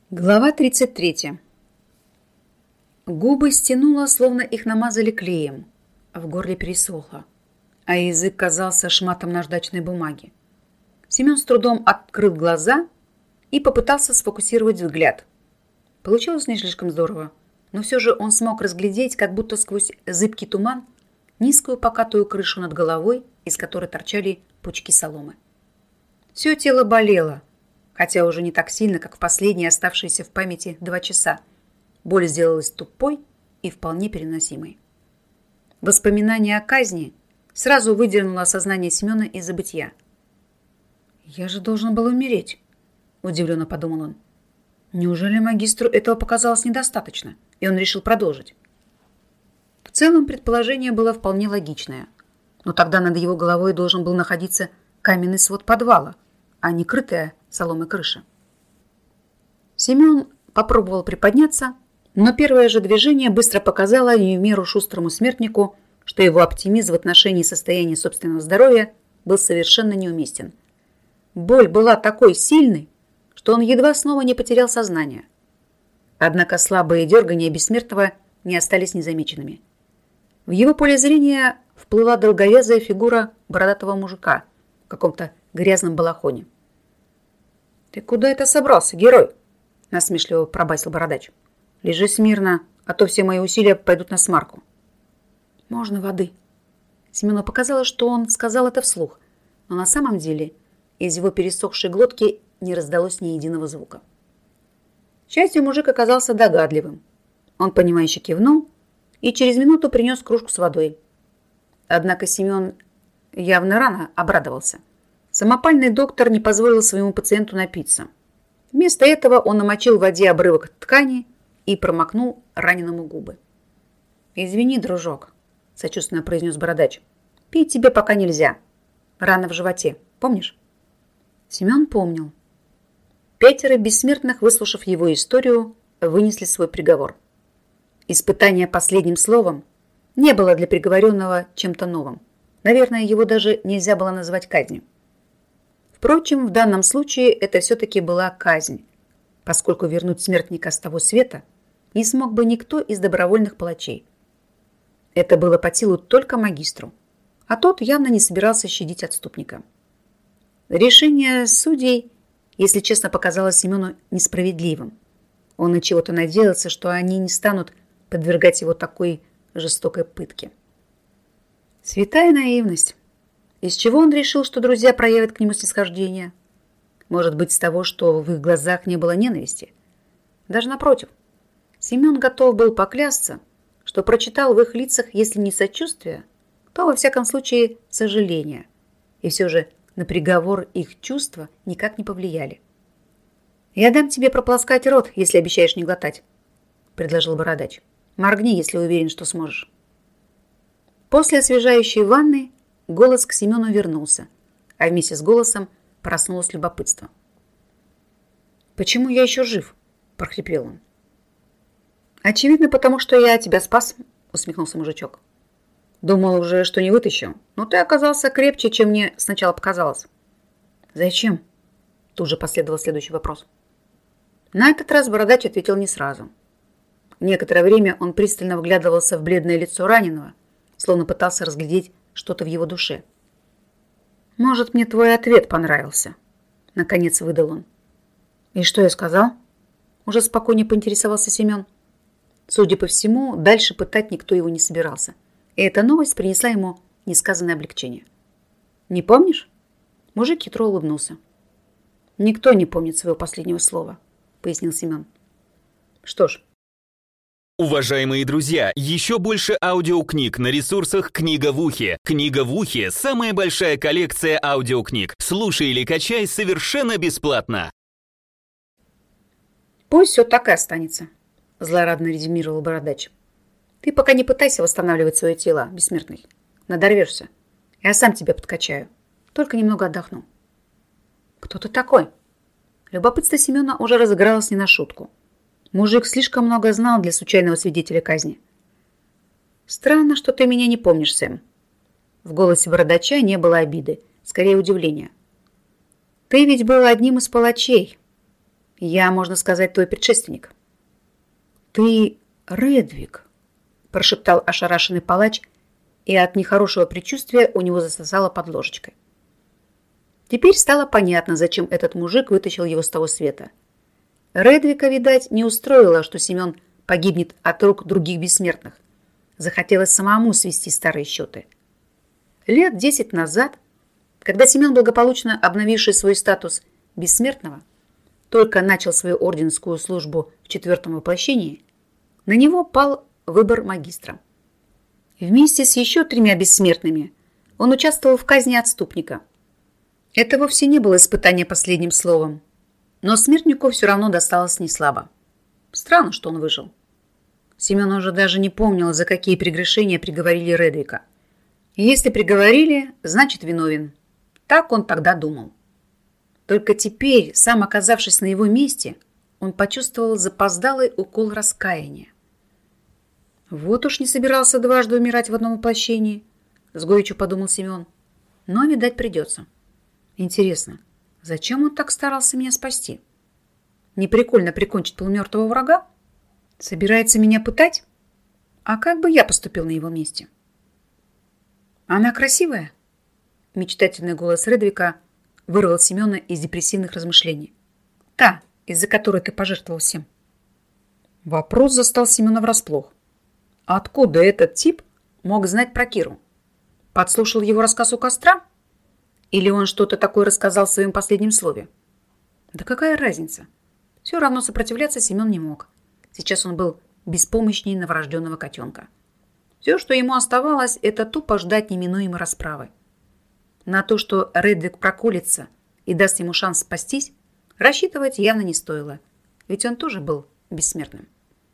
Глава 33. Губы стянуло, словно их намазали клеем. В горле пересохло, а язык казался шматом наждачной бумаги. Семен с трудом открыл глаза и попытался сфокусировать взгляд. Получилось не слишком здорово, но все же он смог разглядеть, как будто сквозь зыбкий туман, низкую покатую крышу над головой, из которой торчали пучки соломы. Все тело болело, хотя уже не так сильно, как в последние оставшиеся в памяти 2 часа. Боль сделалась тупой и вполне переносимой. Воспоминание о казни сразу выдернуло сознание Семена из забытья. «Я же должен был умереть», – удивленно подумал он. Неужели магистру этого показалось недостаточно, и он решил продолжить? В целом предположение было вполне логичное, но тогда над его головой должен был находиться каменный свод подвала, а не крытая соломой крыша. Семен попробовал приподняться, но первое же движение быстро показало не в меру шустрому смертнику, что его оптимизм в отношении состояния собственного здоровья был совершенно неуместен. Боль была такой сильной, что он едва снова не потерял сознание. Однако слабые дергания бессмертного не остались незамеченными. В его поле зрения вплыла долговязая фигура бородатого мужика в каком-то грязном балахоне. «Ты куда это собрался, герой?» – насмешливо пробасил бородач. «Лежи смирно, а то все мои усилия пойдут на смарку». «Можно воды?» Семену показалось, что он сказал это вслух, но на самом деле из его пересохшей глотки не раздалось ни единого звука. К счастью, мужик оказался догадливым. Он, понимающе кивнул и через минуту принес кружку с водой. Однако Семен явно рано обрадовался. Самопальный доктор не позволил своему пациенту напиться. Вместо этого он намочил в воде обрывок ткани и промокнул раненому губы. «Извини, дружок», – сочувственно произнес бородач. «Пить тебе пока нельзя. Рана в животе. Помнишь?» Семен помнил. 5 бессмертных, выслушав его историю, вынесли свой приговор. Испытание последним словом не было для приговоренного чем-то новым. Наверное, его даже нельзя было назвать казнью. Впрочем, в данном случае это все-таки была казнь, поскольку вернуть смертника с того света не смог бы никто из добровольных палачей. Это было по силу только магистру, а тот явно не собирался щадить отступника. Решение судей, если честно, показалось Семену несправедливым. Он от чего-то надеялся, что они не станут подвергать его такой жестокой пытке. Святая наивность. Из чего он решил, что друзья проявят к нему снисхождение? Может быть, с того, что в их глазах не было ненависти? Даже напротив. Семен готов был поклясться, что прочитал в их лицах, если не сочувствие, то, во всяком случае, сожаление. И все же на приговор их чувства никак не повлияли. «Я дам тебе прополоскать рот, если обещаешь не глотать», – предложил бородач. «Моргни, если уверен, что сможешь». После освежающей ванны голос к Семену вернулся, а вместе с голосом проснулось любопытство. «Почему я еще жив?» – прохрипел он. «Очевидно, потому что я тебя спас», – усмехнулся мужичок. «Думал уже, что не вытащу, но ты оказался крепче, чем мне сначала показалось». «Зачем?» – тут же последовал следующий вопрос. На этот раз бородач ответил не сразу. Некоторое время он пристально вглядывался в бледное лицо раненого, словно пытался разглядеть что-то в его душе. «Может, мне твой ответ понравился?» – наконец выдал он. «И что я сказал?» – уже спокойнее поинтересовался Семен. Судя по всему, дальше пытать никто его не собирался, и эта новость принесла ему несказанное облегчение. «Не помнишь?» – мужик хитро улыбнулся. «Никто не помнит своего последнего слова», – пояснил Семен. «Что ж». Уважаемые друзья, еще больше аудиокниг на ресурсах «Книга в ухе». «Книга в ухе» — самая большая коллекция аудиокниг. Слушай или качай совершенно бесплатно. «Пусть все так и останется», – злорадно резюмировал бородач. «Ты пока не пытайся восстанавливать свое тело, бессмертный. Надорвешься. Я сам тебя подкачаю. Только немного отдохну». «Кто ты такой?» Любопытство Семена уже разыгралось не на шутку. Мужик слишком много знал для случайного свидетеля казни. «Странно, что ты меня не помнишь, Сэм». В голосе бородача не было обиды, скорее удивления. «Ты ведь был одним из палачей». Я, можно сказать, твой предшественник. Ты Редвик, прошептал ошарашенный палач, и от нехорошего предчувствия у него засосало под ложечкой. Теперь стало понятно, зачем этот мужик вытащил его с того света. Редвика, видать, не устроило, что Семен погибнет от рук других бессмертных. Захотелось самому свести старые счеты. Лет 10 назад, когда Семен, благополучно обновивший свой статус бессмертного, только начал свою орденскую службу в 4-м воплощении, на него пал выбор магистра. Вместе с еще 3 бессмертными он участвовал в казни отступника. Это вовсе не было испытание последним словом, но смертнику все равно досталось неслабо. Странно, что он выжил. Семен уже даже не помнил, за какие прегрешения приговорили Редвика. Если приговорили, значит виновен. Так он тогда думал. Только теперь, сам оказавшись на его месте, он почувствовал запоздалый укол раскаяния. Вот уж не собирался дважды умирать в одном воплощении, с горечью подумал Семен. Но, видать, придется. Интересно, зачем он так старался меня спасти? Не прикольно прикончить полумертвого врага? Собирается меня пытать? А как бы я поступил на его месте? Она красивая? Мечтательный голос Редвика вырвал Семена из депрессивных размышлений. Та, из-за которой ты пожертвовал всем. Вопрос застал Семена врасплох. Откуда этот тип мог знать про Киру? Подслушал его рассказ у костра? Или он что-то такое рассказал в своем последнем слове? Да какая разница? Все равно сопротивляться Семен не мог. Сейчас он был беспомощнее новорожденного котенка. Все, что ему оставалось, это тупо ждать неминуемой расправы. На то, что Редвик проколется и даст ему шанс спастись, рассчитывать явно не стоило, ведь он тоже был бессмертным.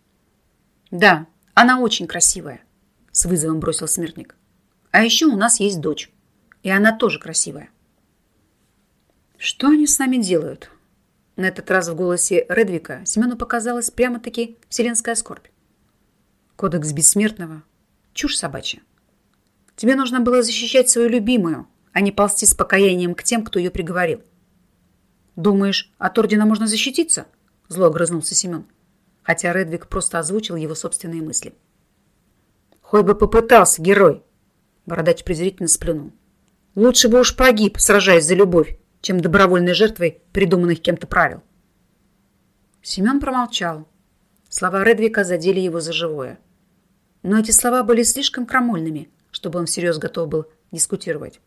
«Да, она очень красивая», — с вызовом бросил смертник. «А еще у нас есть дочь, и она тоже красивая». «Что они с нами делают?» На этот раз в голосе Редвика Семену показалась прямо-таки вселенская скорбь. «Кодекс бессмертного — чушь собачья. Тебе нужно было защищать свою любимую, а не ползти с покаянием к тем, кто ее приговорил». «Думаешь, от ордена можно защититься?» — зло огрызнулся Семен, хотя Редвик просто озвучил его собственные мысли. «Хоть бы попытался, герой!» — бородач презрительно сплюнул. «Лучше бы уж погиб, сражаясь за любовь, чем добровольной жертвой придуманных кем-то правил». Семен промолчал. Слова Редвика задели его за живое. Но эти слова были слишком крамольными, чтобы он всерьез готов был дискутировать.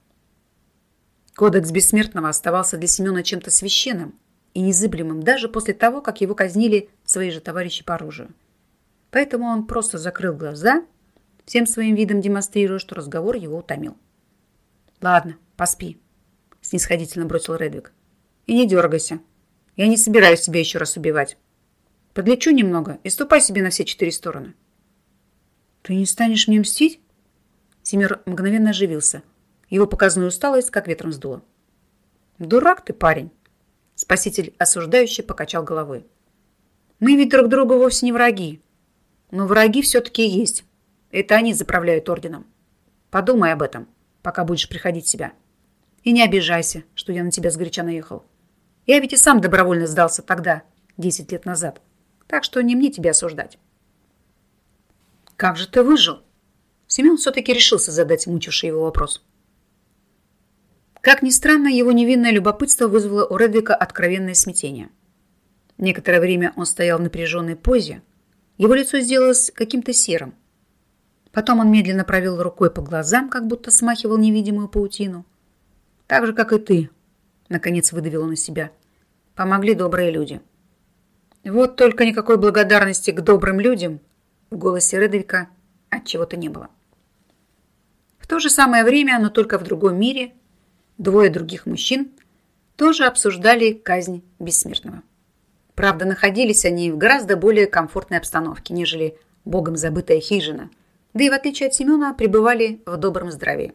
Кодекс бессмертного оставался для Семена чем-то священным и незыблемым даже после того, как его казнили свои же товарищи по оружию. Поэтому он просто закрыл глаза, всем своим видом демонстрируя, что разговор его утомил. «Ладно, поспи», — снисходительно бросил Редвик. «И не дергайся. Я не собираюсь тебя еще раз убивать. Подлечу немного и ступай себе на все 4 стороны». «Ты не станешь мне мстить?» Семен мгновенно оживился. Его показную усталость как ветром сдуло. «Дурак ты, парень!» Спаситель осуждающе покачал головой. «Мы ведь друг другу вовсе не враги. Но враги все-таки есть. Это они заправляют орденом. Подумай об этом, пока будешь приходить в себя. И не обижайся, что я на тебя сгоряча наехал. Я ведь и сам добровольно сдался тогда, 10 лет назад. Так что не мне тебя осуждать». «Как же ты выжил?» Семен все-таки решился задать мучивший его вопрос. Как ни странно, его невинное любопытство вызвало у Редвика откровенное смятение. Некоторое время он стоял в напряженной позе. Его лицо сделалось каким-то серым. Потом он медленно провел рукой по глазам, как будто смахивал невидимую паутину. «Так же, как и ты», — наконец выдавил он из себя, — «помогли добрые люди». Вот только никакой благодарности к добрым людям в голосе Редвика отчего-то не было. В то же самое время, но только в другом мире, 2 других мужчин тоже обсуждали казнь бессмертного. Правда, находились они в гораздо более комфортной обстановке, нежели богом забытая хижина, да и в отличие от Семена пребывали в добром здравии.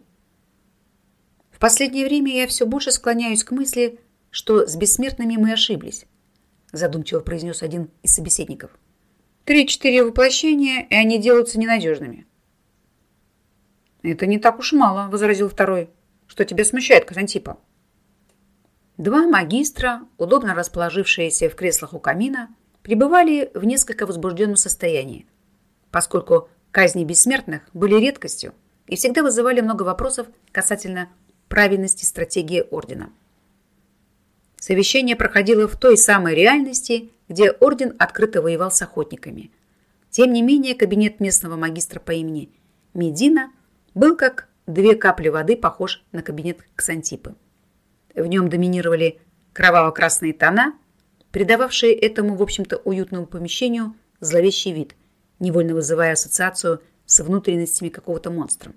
В последнее время я все больше склоняюсь к мысли, что с бессмертными мы ошиблись, задумчиво произнес один из собеседников. 3-4 воплощения, и они делаются ненадежными. «Это не так уж мало», — возразил второй. «Что тебя смущает, Казантипа?» Два магистра, удобно расположившиеся в креслах у камина, пребывали в несколько возбужденном состоянии, поскольку казни бессмертных были редкостью и всегда вызывали много вопросов касательно правильности стратегии ордена. Совещание проходило в той самой реальности, где орден открыто воевал с охотниками. Тем не менее, кабинет местного магистра по имени Медина был как две капли воды похож на кабинет Ксантипы. В нем доминировали кроваво-красные тона, придававшие этому, в общем-то, уютному помещению зловещий вид, невольно вызывая ассоциацию с внутренностями какого-то монстра.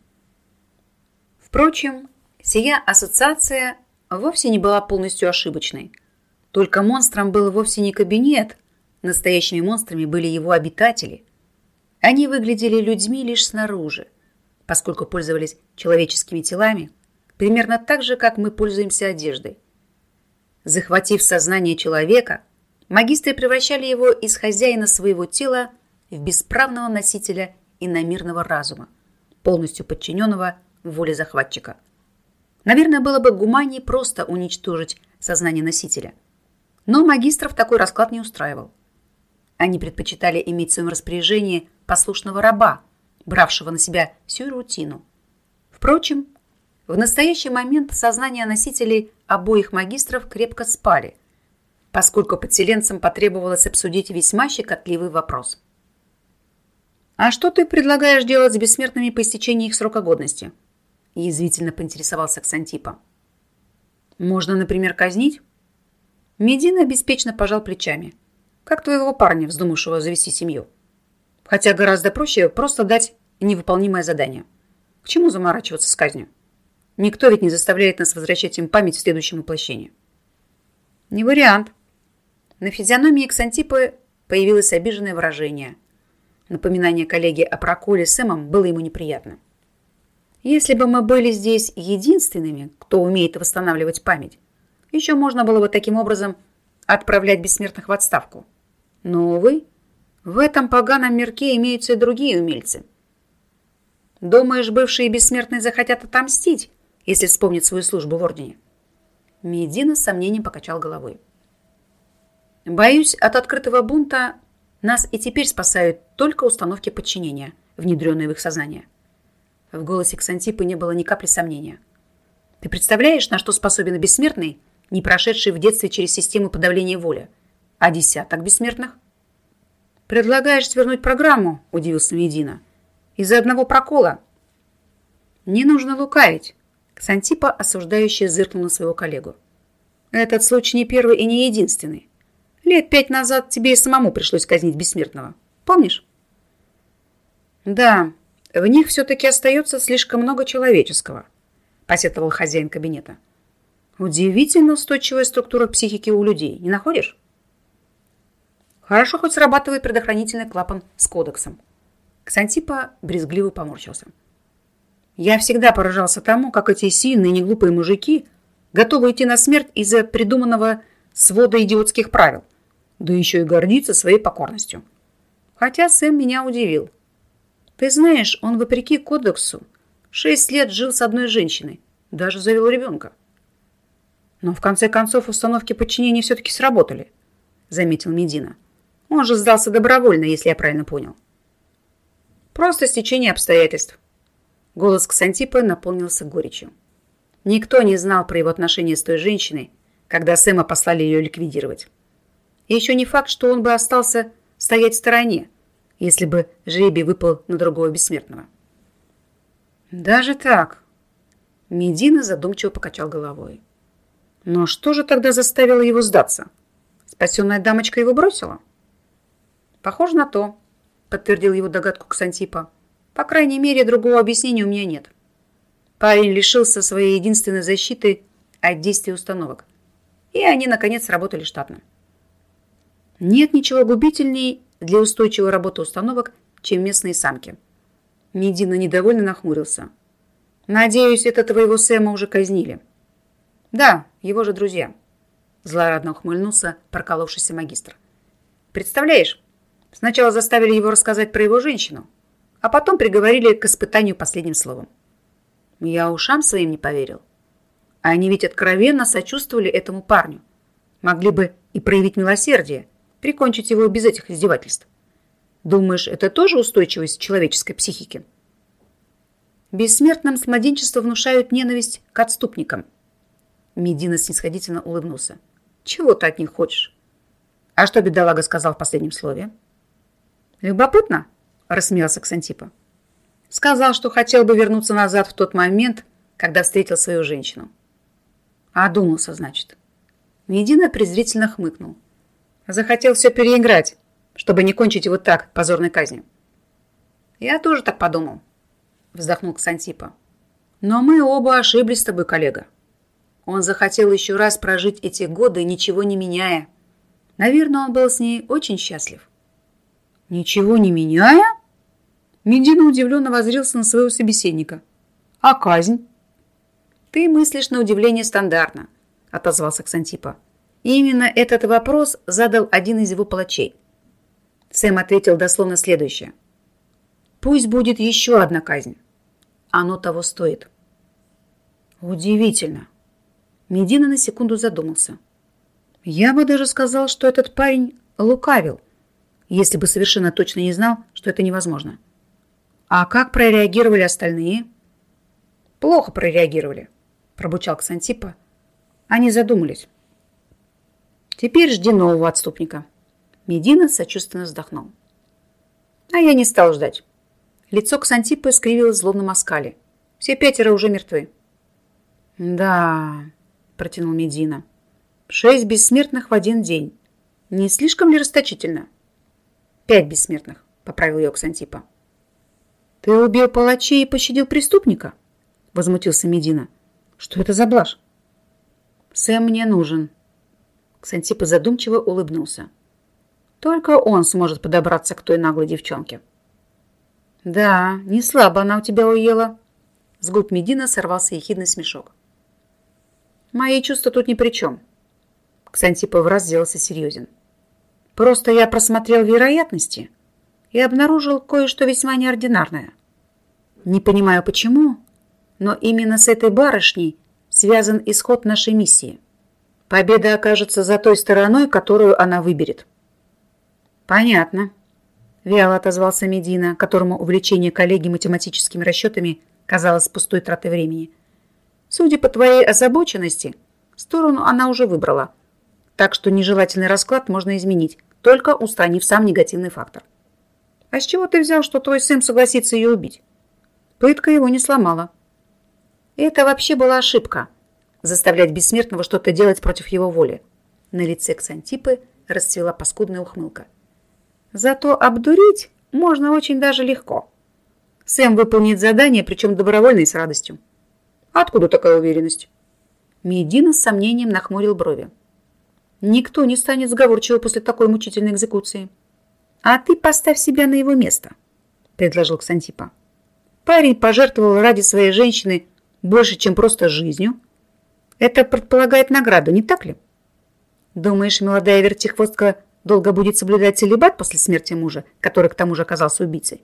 Впрочем, сия ассоциация вовсе не была полностью ошибочной. Только монстром был вовсе не кабинет, настоящими монстрами были его обитатели. Они выглядели людьми лишь снаружи, поскольку пользовались человеческими телами, примерно так же, как мы пользуемся одеждой. Захватив сознание человека, магистры превращали его из хозяина своего тела в бесправного носителя иномирного разума, полностью подчиненного воле захватчика. Наверное, было бы гуманнее просто уничтожить сознание носителя. Но магистров такой расклад не устраивал. Они предпочитали иметь в своем распоряжении послушного раба, бравшего на себя всю рутину. Впрочем, в настоящий момент сознания носителей обоих магистров крепко спали, поскольку подселенцам потребовалось обсудить весьма щекотливый вопрос. «А что ты предлагаешь делать с бессмертными по истечении их срока годности?» – язвительно поинтересовался Ксантипа. «Можно, например, казнить?» Медина беспечно пожал плечами, как твоего парня, вздумавшего завести семью. Хотя гораздо проще просто дать невыполнимое задание. К чему заморачиваться с казнью? Никто ведь не заставляет нас возвращать им память в следующем воплощении. Не вариант. На физиономии Ксантипы появилось обиженное выражение. Напоминание коллеги о проколе с Сэмом было ему неприятно. Если бы мы были здесь единственными, кто умеет восстанавливать память, еще можно было бы таким образом отправлять бессмертных в отставку. Но, увы, в этом поганом мирке имеются и другие умельцы. Думаешь, бывшие бессмертные захотят отомстить, если вспомнят свою службу в Ордене? Медина с сомнением покачал головой. Боюсь, от открытого бунта нас и теперь спасают только установки подчинения, внедренные в их сознание. В голосе Ксантипы не было ни капли сомнения. Ты представляешь, на что способен бессмертный, не прошедший в детстве через систему подавления воли? А десяток бессмертных? Предлагаешь свернуть программу, удивился Медина. Из-за одного прокола? Не нужно лукавить. Ксантипа осуждающе зыркнул на своего коллегу. Этот случай не первый и не единственный. Лет 5 назад тебе и самому пришлось казнить бессмертного. Помнишь? Да, в них все-таки остается слишком много человеческого, посетовал хозяин кабинета. Удивительно устойчивая структура психики у людей, не находишь? Хорошо, хоть срабатывает предохранительный клапан с кодексом. Ксантипа брезгливо поморщился. Я всегда поражался тому, как эти сильные, неглупые мужики готовы идти на смерть из-за придуманного свода идиотских правил, да еще и гордиться своей покорностью. Хотя Сэм меня удивил. Ты знаешь, он, вопреки кодексу, 6 лет жил с одной женщиной, даже завел ребенка. Но в конце концов установки подчинения все-таки сработали, заметил Медина. Он же сдался добровольно, если я правильно понял. Просто стечение обстоятельств. Голос Ксантипы наполнился горечью. Никто не знал про его отношения с той женщиной, когда Сэма послали ее ликвидировать. И еще не факт, что он бы остался стоять в стороне, если бы жребий выпал на другого бессмертного. Даже так? Медина задумчиво покачал головой. Но что же тогда заставило его сдаться? Спасенная дамочка его бросила? Похоже на то, подтвердил его догадку Ксантипа. По крайней мере, другого объяснения у меня нет. Парень лишился своей единственной защиты от действия установок. И они, наконец, работали штатно. Нет ничего губительней для устойчивой работы установок, чем местные самки. Медина недовольно нахмурился. Надеюсь, это твоего Сэма уже казнили. Да, его же друзья. Злорадно ухмыльнулся проколовшийся магистр. Представляешь, сначала заставили его рассказать про его женщину, а потом приговорили к испытанию последним словом. Я ушам своим не поверил. Они ведь откровенно сочувствовали этому парню. Могли бы и проявить милосердие, прикончить его без этих издевательств. Думаешь, это тоже устойчивость человеческой психики? Бессмертным с младенчества внушают ненависть к отступникам. Медина снисходительно улыбнулся. Чего ты от них хочешь? А что бедолага сказал в последнем слове? Любопытно, рассмеялся Ксантипа. Сказал, что хотел бы вернуться назад в тот момент, когда встретил свою женщину. Одумался, значит. Медина презрительно хмыкнул. Захотел все переиграть, чтобы не кончить его так, позорной казнью. Я тоже так подумал, вздохнул Ксантипа. Но мы оба ошиблись с тобой, коллега. Он захотел еще раз прожить эти годы, ничего не меняя. Наверное, он был с ней очень счастлив. Ничего не меняя? Медина удивленно воззрился на своего собеседника. А казнь? Ты мыслишь на удивление стандартно, отозвался Ксантипа. Именно этот вопрос задал один из его палачей. Сэм ответил дословно следующее. Пусть будет еще одна казнь. Оно того стоит. Удивительно. Медина на секунду задумался. Я бы даже сказал, что этот парень лукавил, если бы совершенно точно не знал, что это невозможно. А как прореагировали остальные? Плохо прореагировали, пробурчал Ксантипа. Они задумались. Теперь жди нового отступника. Медина сочувственно вздохнул. А я не стал ждать. Лицо Ксантипы скривилось в злобном оскале. Все 5 уже мертвы. Да, протянул Медина. 6 бессмертных в один день. Не слишком ли расточительно? 5 бессмертных, поправил ее Ксантипа. Ты убил палачей и пощадил преступника? Возмутился Медина. Что это за блажь? Сэм мне нужен. Ксантипа задумчиво улыбнулся. Только он сможет подобраться к той наглой девчонке. Да, не слабо она у тебя уела. С губ Медина сорвался ехидный смешок. Мои чувства тут ни при чем. Ксантипа враз сделался серьезен. Просто я просмотрел вероятности и обнаружил кое-что весьма неординарное. Не понимаю почему, но именно с этой барышней связан исход нашей миссии. Победа окажется за той стороной, которую она выберет. Понятно. Вяло отозвался Медина, которому увлечение коллеги математическими расчетами казалось пустой тратой времени. Судя по твоей озабоченности, сторону она уже выбрала. Так что нежелательный расклад можно изменить, только устранив сам негативный фактор. А с чего ты взял, что твой Сэм согласится ее убить? Пытка его не сломала. Это вообще была ошибка. Заставлять бессмертного что-то делать против его воли. На лице Ксантипы расцвела паскудная ухмылка. Зато обдурить можно очень даже легко. Сэм выполнит задание, причем добровольно и с радостью. Откуда такая уверенность? Медина с сомнением нахмурил брови. Никто не станет сговорчивым после такой мучительной экзекуции. А ты поставь себя на его место, предложил Ксантипа. Парень пожертвовал ради своей женщины больше, чем просто жизнью. Это предполагает награду, не так ли? Думаешь, молодая вертихвостка долго будет соблюдать целибат после смерти мужа, который к тому же оказался убийцей?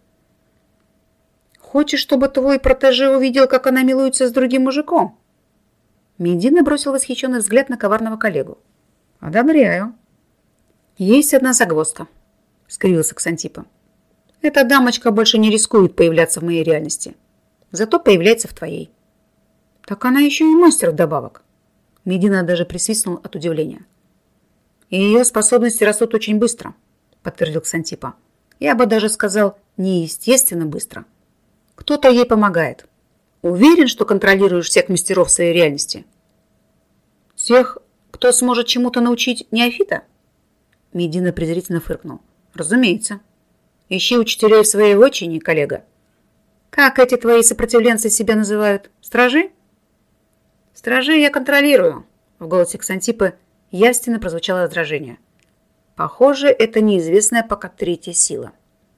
Хочешь, чтобы твой протеже увидел, как она милуется с другим мужиком? Медина бросил восхищенный взгляд на коварного коллегу. Одобряю. Есть одна загвоздка, скривился Ксантипа. Эта дамочка больше не рискует появляться в моей реальности. Зато появляется в твоей. Так она еще и мастер вдобавок. Медина даже присвистнул от удивления. И ее способности растут очень быстро, подтвердил Ксантипа. Я бы даже сказал, неестественно быстро. Кто-то ей помогает. Уверен, что контролируешь всех мастеров своей реальности? Всех, кто сможет чему-то научить неофита? Медина презрительно фыркнул. Разумеется. Ищи учителей в своей вотчине, коллега. Как эти твои сопротивленцы себя называют? Стражи? Стражей я контролирую. В голосе Ксантипы явственно прозвучало раздражение. Похоже, это неизвестная пока третья сила.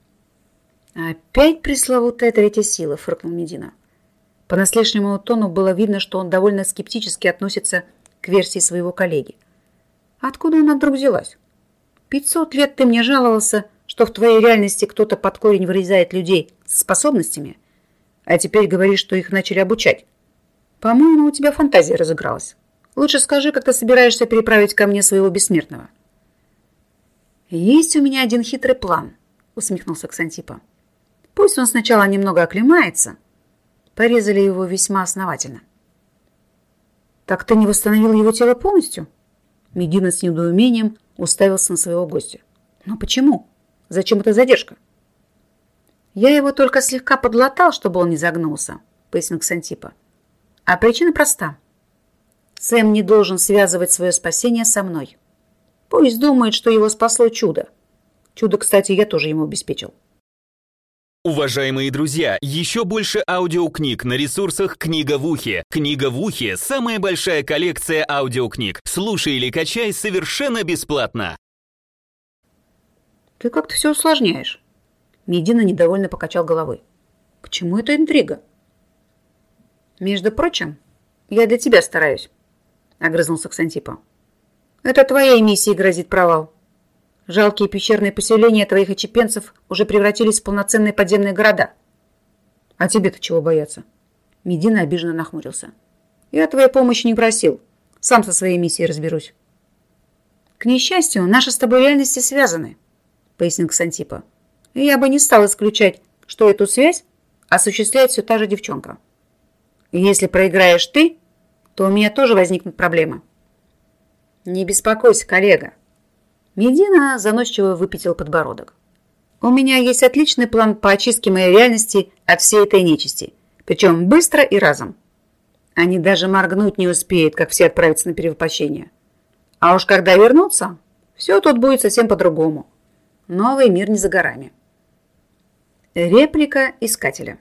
Опять пресловутая третья сила, фыркнул Медина. По насмешливому тону было видно, что он довольно скептически относится к версии своего коллеги. Откуда она вдруг взялась? 500 лет ты мне жаловался, что в твоей реальности кто-то под корень вырезает людей со способностями, а теперь говоришь, что их начали обучать. По-моему, у тебя фантазия разыгралась. Лучше скажи, как ты собираешься переправить ко мне своего бессмертного. Есть у меня один хитрый план, усмехнулся Ксантипа. Пусть он сначала немного оклемается. Порезали его весьма основательно. Так ты не восстановил его тело полностью? Медина с недоумением уставился на своего гостя. Но почему? Зачем эта задержка? Я его только слегка подлатал, чтобы он не загнулся, пояснил Ксантипа. А причина проста. Сэм не должен связывать свое спасение со мной. Пусть думает, что его спасло чудо. Чудо, кстати, я тоже ему обеспечил. Уважаемые друзья, еще больше аудиокниг на ресурсах «Книга в ухе». «Книга в ухе» — самая большая коллекция аудиокниг. Слушай или качай совершенно бесплатно. Ты как-то все усложняешь. Медина недовольно покачал головой. К чему эта интрига? Между прочим, я для тебя стараюсь, огрызнулся Ксантипа. Это твоей миссии грозит провал. Жалкие пещерные поселения твоих очепенцев уже превратились в полноценные подземные города. А тебе-то чего бояться? Медина обиженно нахмурился. Я твоей помощи не просил. Сам со своей миссией разберусь. К несчастью, наши с тобой реальности связаны, пояснил Ксантипа. И я бы не стал исключать, что эту связь осуществляет все та же девчонка. И если проиграешь ты, то у меня тоже возникнут проблемы. Не беспокойся, коллега. Медина заносчиво выпятил подбородок. У меня есть отличный план по очистке моей реальности от всей этой нечисти. Причем быстро и разом. Они даже моргнуть не успеют, как все отправятся на перевоплощение. А уж когда вернутся, все тут будет совсем по-другому. Новый мир не за горами. Реплика искателя.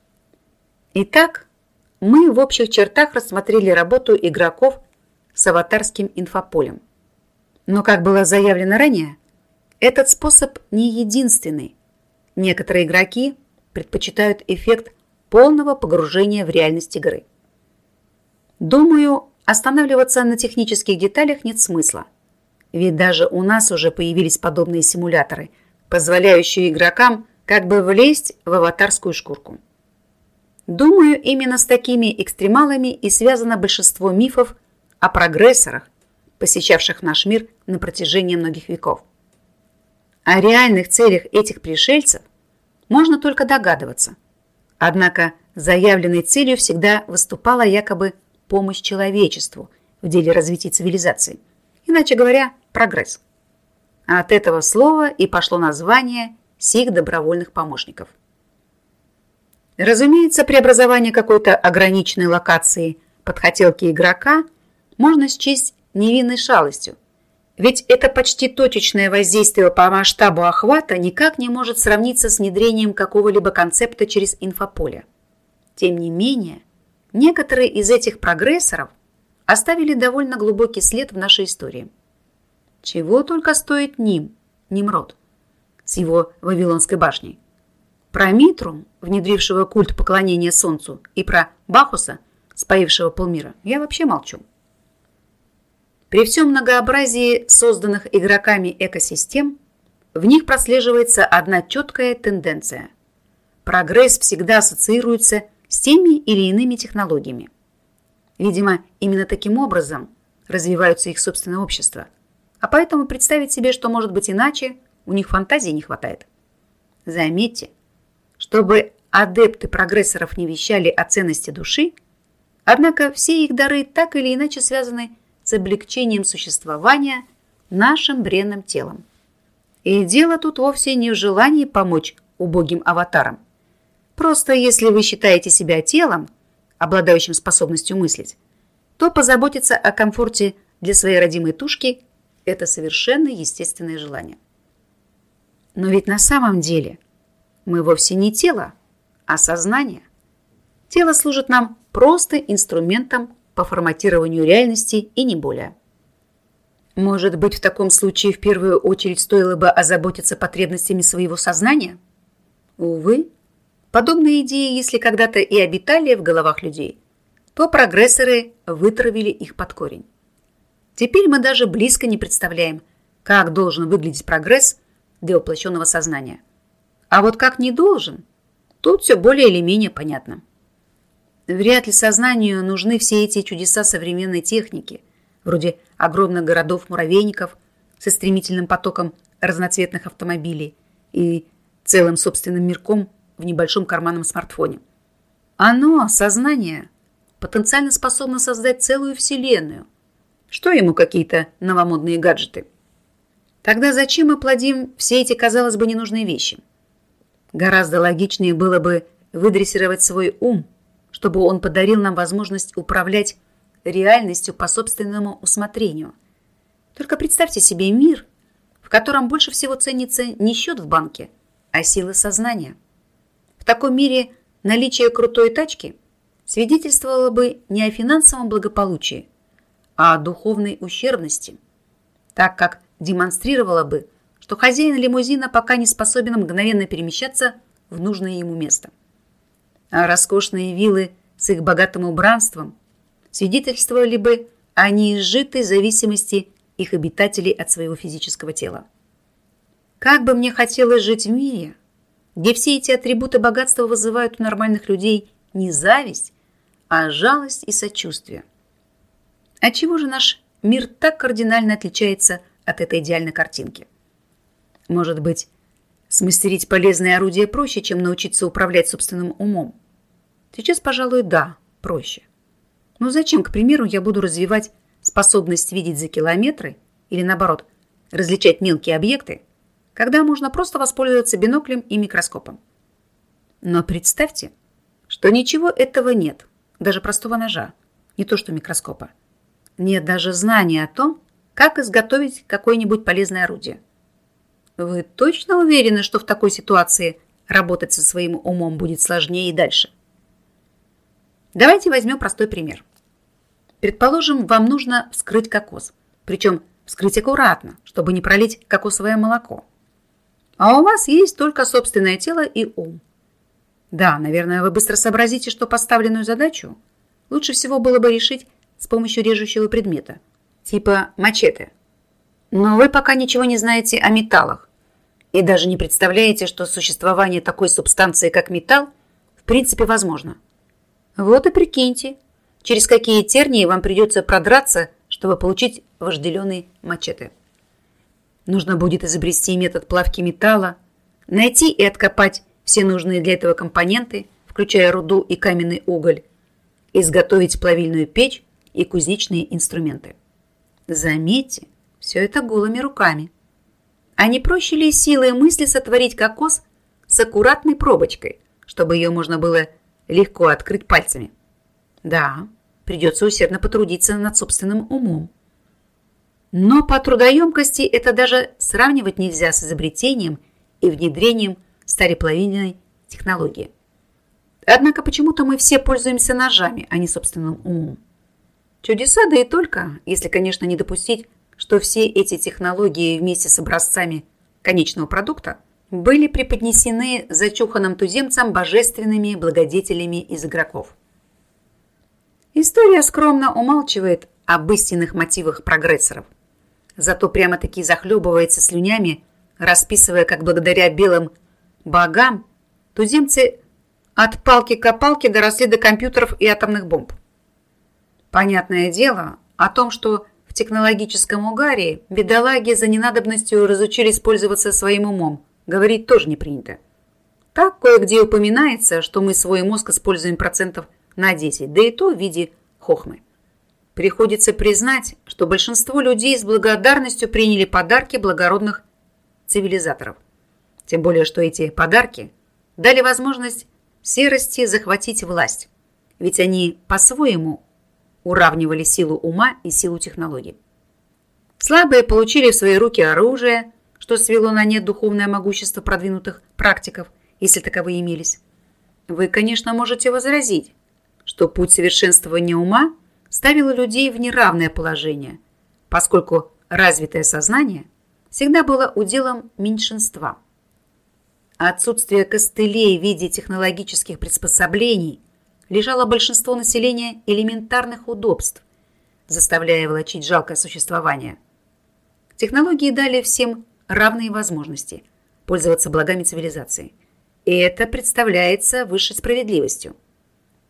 Итак, мы в общих чертах рассмотрели работу игроков с аватарским инфополем. Но, как было заявлено ранее, этот способ не единственный. Некоторые игроки предпочитают эффект полного погружения в реальность игры. Думаю, останавливаться на технических деталях нет смысла. Ведь даже у нас уже появились подобные симуляторы, позволяющие игрокам как бы влезть в аватарскую шкурку. Думаю, именно с такими экстремалами и связано большинство мифов о прогрессорах, посещавших наш мир на протяжении многих веков. О реальных целях этих пришельцев можно только догадываться. Однако заявленной целью всегда выступала якобы помощь человечеству в деле развития цивилизации. Иначе говоря, прогресс. А от этого слова и пошло название сих добровольных помощников. Разумеется, преобразование какой-то ограниченной локации под хотелки игрока можно счесть невинной шалостью, ведь это почти точечное воздействие по масштабу охвата никак не может сравниться с внедрением какого-либо концепта через инфополе. Тем не менее, некоторые из этих прогрессоров оставили довольно глубокий след в нашей истории. Чего только стоит Нимрод, с его Вавилонской башней. Про Митру, внедрившего культ поклонения Солнцу, и про Бахуса, споившего полмира, я вообще молчу. При всем многообразии созданных игроками экосистем в них прослеживается одна четкая тенденция. Прогресс всегда ассоциируется с теми или иными технологиями. Видимо, именно таким образом развиваются их собственные общества. А поэтому представить себе, что может быть иначе, у них фантазии не хватает. Заметьте, чтобы адепты прогрессоров не вещали о ценности души, однако все их дары так или иначе связаны с облегчением существования нашим бренным телом. И дело тут вовсе не в желании помочь убогим аватарам. Просто если вы считаете себя телом, обладающим способностью мыслить, то позаботиться о комфорте для своей родимой тушки – это совершенно естественное желание. Но ведь на самом деле мы вовсе не тело, а сознание. Тело служит нам просто инструментом по форматированию реальности и не более. Может быть, в таком случае в первую очередь стоило бы озаботиться потребностями своего сознания? Увы, подобные идеи, если когда-то и обитали в головах людей, то прогрессоры вытравили их под корень. Теперь мы даже близко не представляем, как должен выглядеть прогресс для воплощенного сознания. А вот как не должен, тут все более или менее понятно. Вряд ли сознанию нужны все эти чудеса современной техники, вроде огромных городов-муравейников со стремительным потоком разноцветных автомобилей и целым собственным мирком в небольшом карманном смартфоне. Оно, сознание, потенциально способно создать целую вселенную. Что ему какие-то новомодные гаджеты? Тогда зачем мы плодим все эти, казалось бы, ненужные вещи? Гораздо логичнее было бы выдрессировать свой ум, чтобы он подарил нам возможность управлять реальностью по собственному усмотрению. Только представьте себе мир, в котором больше всего ценится не счет в банке, а сила сознания. В таком мире наличие крутой тачки свидетельствовало бы не о финансовом благополучии, а о духовной ущербности, так как демонстрировало бы, что хозяин лимузина пока не способен мгновенно перемещаться в нужное ему место. А роскошные виллы с их богатым убранством свидетельствовали бы о неизжитой зависимости их обитателей от своего физического тела. Как бы мне хотелось жить в мире, где все эти атрибуты богатства вызывают у нормальных людей не зависть, а жалость и сочувствие. Отчего же наш мир так кардинально отличается от этой идеальной картинки? Может быть, смастерить полезное орудие проще, чем научиться управлять собственным умом? Сейчас, пожалуй, да, проще. Но зачем, к примеру, я буду развивать способность видеть за километры или, наоборот, различать мелкие объекты, когда можно просто воспользоваться биноклем и микроскопом? Но представьте, что ничего этого нет, даже простого ножа, не то что микроскопа. Нет даже знания о том, как изготовить какое-нибудь полезное орудие. Вы точно уверены, что в такой ситуации работать со своим умом будет сложнее и дальше? Давайте возьмем простой пример. Предположим, вам нужно вскрыть кокос. Причем вскрыть аккуратно, чтобы не пролить кокосовое молоко. А у вас есть только собственное тело и ум. Да, наверное, вы быстро сообразите, что поставленную задачу лучше всего было бы решить с помощью режущего предмета, типа мачете. Но вы пока ничего не знаете о металлах и даже не представляете, что существование такой субстанции, как металл, в принципе возможно. Вот и прикиньте, через какие тернии вам придется продраться, чтобы получить вожделенный мачете. Нужно будет изобрести метод плавки металла, найти и откопать все нужные для этого компоненты, включая руду и каменный уголь, изготовить плавильную печь и кузнечные инструменты. Заметьте, все это голыми руками. А не проще ли силой мысли сотворить кокос с аккуратной пробочкой, чтобы ее можно было легко открыть пальцами? Да, придется усердно потрудиться над собственным умом. Но по трудоемкости это даже сравнивать нельзя с изобретением и внедрением стареплавильной технологии. Однако почему-то мы все пользуемся ножами, а не собственным умом. Чудеса, да и только, если, конечно, не допустить, что все эти технологии вместе с образцами конечного продукта были преподнесены зачуханным туземцам божественными благодетелями из игроков. История скромно умалчивает об истинных мотивах прогрессоров. Зато прямо-таки захлебывается слюнями, расписывая, как благодаря белым богам туземцы от палки-копалки доросли до компьютеров и атомных бомб. Понятное дело о том, что в технологическом угаре бедолаги за ненадобностью разучились пользоваться своим умом, говорить тоже не принято. Так кое-где упоминается, что мы свой мозг используем процентов на 10, да и то в виде хохмы. Приходится признать, что большинство людей с благодарностью приняли подарки благородных цивилизаторов. Тем более, что эти подарки дали возможность серости захватить власть, ведь они по-своему уравнивали силу ума и силу технологий. Слабые получили в свои руки оружие, что свело на нет духовное могущество продвинутых практиков, если таковые имелись. Вы, конечно, можете возразить, что путь совершенствования ума ставил людей в неравное положение, поскольку развитое сознание всегда было уделом меньшинства. Отсутствие костылей в виде технологических приспособлений лишало большинство населения элементарных удобств, заставляя влачить жалкое существование. Технологии дали всем равные возможности пользоваться благами цивилизации, и это представляется высшей справедливостью.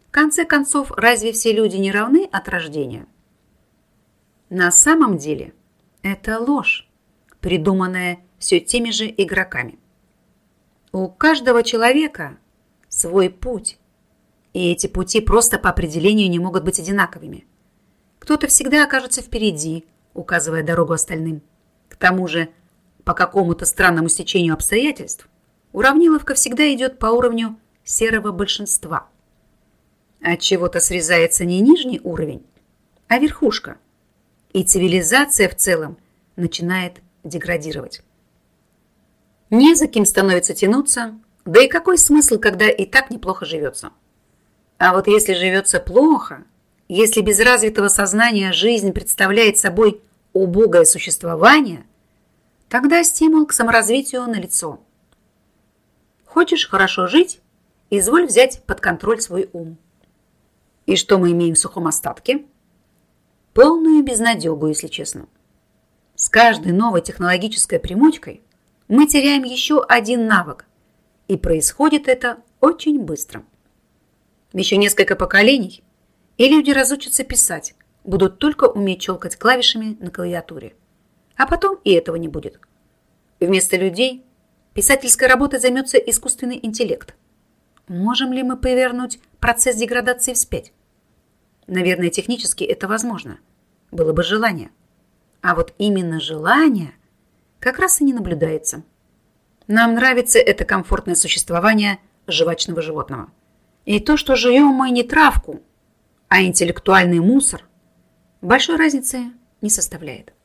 В конце концов, разве все люди не равны от рождения? На самом деле это ложь, придуманная все теми же игроками. У каждого человека свой путь, и эти пути просто по определению не могут быть одинаковыми. Кто-то всегда окажется впереди, указывая дорогу остальным. К тому же, по какому-то странному стечению обстоятельств, уравниловка всегда идет по уровню серого большинства. От чего-то срезается не нижний уровень, а верхушка, и цивилизация в целом начинает деградировать. Не за кем становится тянуться, да и какой смысл, когда и так неплохо живется? А вот если живется плохо, если без развитого сознания жизнь представляет собой убогое существование, тогда стимул к саморазвитию налицо. Хочешь хорошо жить, изволь взять под контроль свой ум. И что мы имеем в сухом остатке? Полную безнадегу, если честно. С каждой новой технологической примочкой мы теряем еще один навык, и происходит это очень быстро. Еще несколько поколений, и люди разучатся писать, будут только уметь щелкать клавишами на клавиатуре. А потом и этого не будет. Вместо людей писательской работой займется искусственный интеллект. Можем ли мы повернуть процесс деградации вспять? Наверное, технически это возможно. Было бы желание. А вот именно желание как раз и не наблюдается. Нам нравится это комфортное существование жвачного животного. И то, что жуем мы не травку, а интеллектуальный мусор, большой разницы не составляет.